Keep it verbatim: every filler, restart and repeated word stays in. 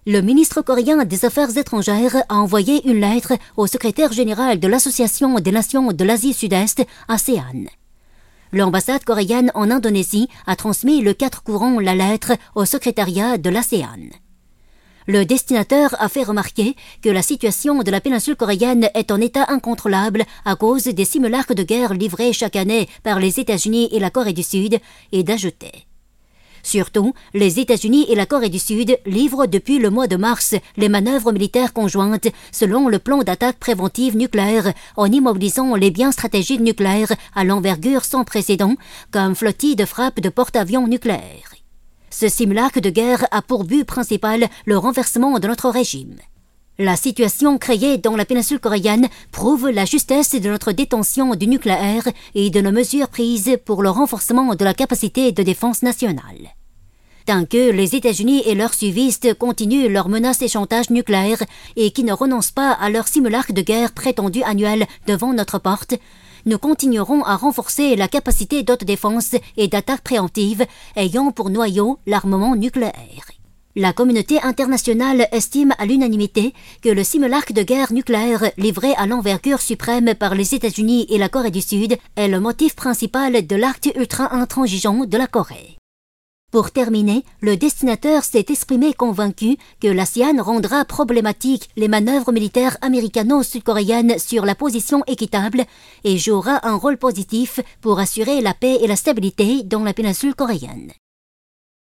Le ministre coréen des Affaires étrangères a envoyé une lettre au secrétaire général de l'Association des nations de l'Asie Sud-Est, ASEAN. L'ambassade coréenne en Indonésie a transmis le quatre courant la lettre au secrétariat de l'ASEAN. Le destinataire a fait remarquer que la situation de la péninsule coréenne est en état incontrôlable à cause des simulacres de guerre livrés chaque année par les États-Unis et la Corée du Sud et d'ajouter: surtout, les États-Unis et la Corée du Sud livrent depuis le mois de mars les manœuvres militaires conjointes selon le plan d'attaque préventive nucléaire en immobilisant les biens stratégiques nucléaires à l'envergure sans précédent comme flottille de frappe de porte-avions nucléaires. Ce simulacre de guerre a pour but principal le renversement de notre régime. La situation créée dans la péninsule coréenne prouve la justesse de notre détention du nucléaire et de nos mesures prises pour le renforcement de la capacité de défense nationale. Tant que les États-Unis et leurs suivistes continuent leurs menaces et chantages nucléaires et qui ne renoncent pas à leur simulacre de guerre prétendu annuel devant notre porte, nous continuerons à renforcer la capacité d'autodéfense et d'attaque préemptive ayant pour noyau l'armement nucléaire. La communauté internationale estime à l'unanimité que le simulacre de guerre nucléaire livré à l'envergure suprême par les États-Unis et la Corée du Sud est le motif principal de l'acte ultra-intransigeant de la Corée. Pour terminer, le destinataire s'est exprimé convaincu que l'ASEAN rendra problématique les manœuvres militaires américano-sud-coréennes sur la position équitable et jouera un rôle positif pour assurer la paix et la stabilité dans la péninsule coréenne.